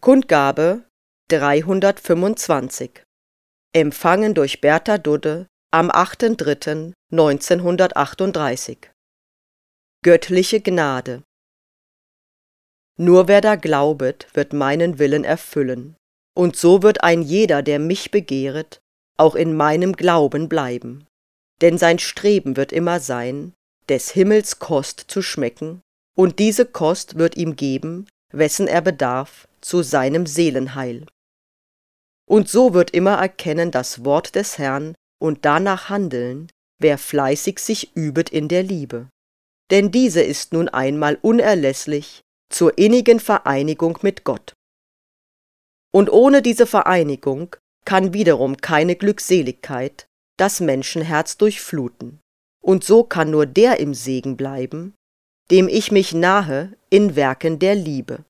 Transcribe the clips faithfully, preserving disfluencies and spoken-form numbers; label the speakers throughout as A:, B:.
A: Kundgabe dreihundertfünfundzwanzig. Empfangen durch Bertha Dudde am achter dritter neunzehnhundertachtunddreißig. Göttliche Gnade. Nur wer da glaubet, wird meinen Willen erfüllen, und so wird ein jeder, der mich begehret, auch in meinem Glauben bleiben. Denn sein Streben wird immer sein, des Himmels Kost zu schmecken, und diese Kost wird ihm geben, wessen er bedarf, zu seinem Seelenheil. Und so wird immer erkennen das Wort des Herrn und danach handeln, wer fleißig sich übet in der Liebe. Denn diese ist nun einmal unerlässlich zur innigen Vereinigung mit Gott. Und ohne diese Vereinigung kann wiederum keine Glückseligkeit das Menschenherz durchfluten. Und so kann nur der im Segen bleiben, dem ich mich nahe in Werken der Liebe.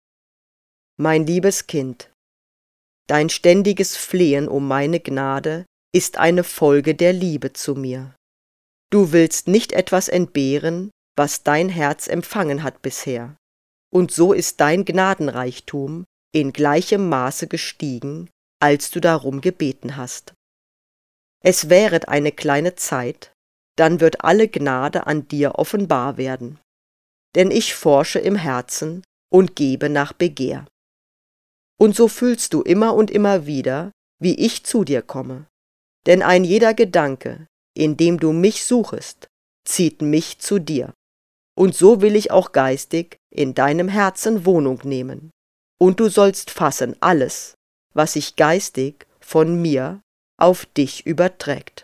A: Mein liebes Kind, dein ständiges Flehen um meine Gnade ist eine Folge der Liebe zu mir. Du willst nicht etwas entbehren, was dein Herz empfangen hat bisher, und so ist dein Gnadenreichtum in gleichem Maße gestiegen, als du darum gebeten hast. Es währet eine kleine Zeit, dann wird alle Gnade an dir offenbar werden. Denn ich forsche im Herzen und gebe nach Begehr. Und so fühlst du immer und immer wieder, wie ich zu dir komme. Denn ein jeder Gedanke, in dem du mich suchest, zieht mich zu dir. Und so will ich auch geistig in deinem Herzen Wohnung nehmen. Und du sollst fassen alles, was sich geistig von mir auf dich überträgt.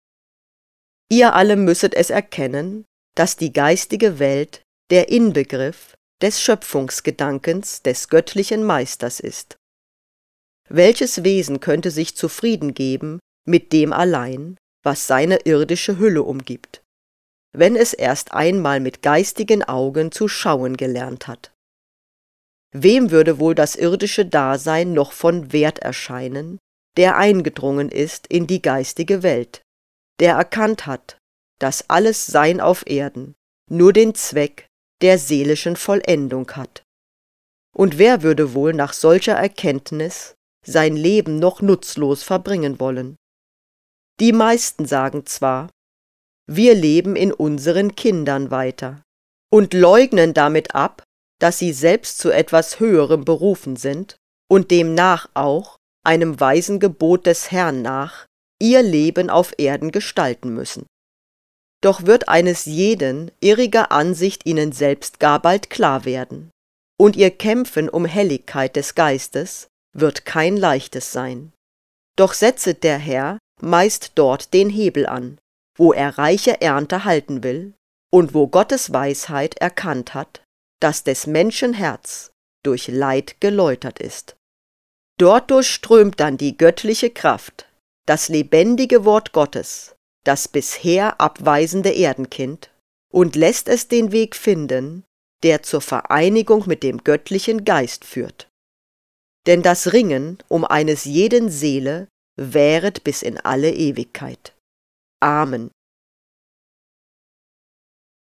A: Ihr alle müsset es erkennen, dass die geistige Welt der Inbegriff des Schöpfungsgedankens des göttlichen Meisters ist. Welches Wesen könnte sich zufrieden geben mit dem allein, was seine irdische Hülle umgibt, wenn es erst einmal mit geistigen Augen zu schauen gelernt hat? Wem würde wohl das irdische Dasein noch von Wert erscheinen, der eingedrungen ist in die geistige Welt, der erkannt hat, dass alles Sein auf Erden nur den Zweck der seelischen Vollendung hat? Und wer würde wohl nach solcher Erkenntnis sein Leben noch nutzlos verbringen wollen? Die meisten sagen zwar, wir leben in unseren Kindern weiter und leugnen damit ab, dass sie selbst zu etwas Höherem berufen sind und demnach auch einem weisen Gebot des Herrn nach ihr Leben auf Erden gestalten müssen. Doch wird eines jeden irriger Ansicht ihnen selbst gar bald klar werden, und ihr Kämpfen um Helligkeit des Geistes wird kein leichtes sein. Doch setzet der Herr meist dort den Hebel an, wo er reiche Ernte halten will und wo Gottes Weisheit erkannt hat, dass des Menschen Herz durch Leid geläutert ist. Dort durchströmt dann die göttliche Kraft, das lebendige Wort Gottes, das bisher abweisende Erdenkind, und lässt es den Weg finden, der zur Vereinigung mit dem göttlichen Geist führt. Denn das Ringen um eines jeden Seele währet bis in alle Ewigkeit. Amen.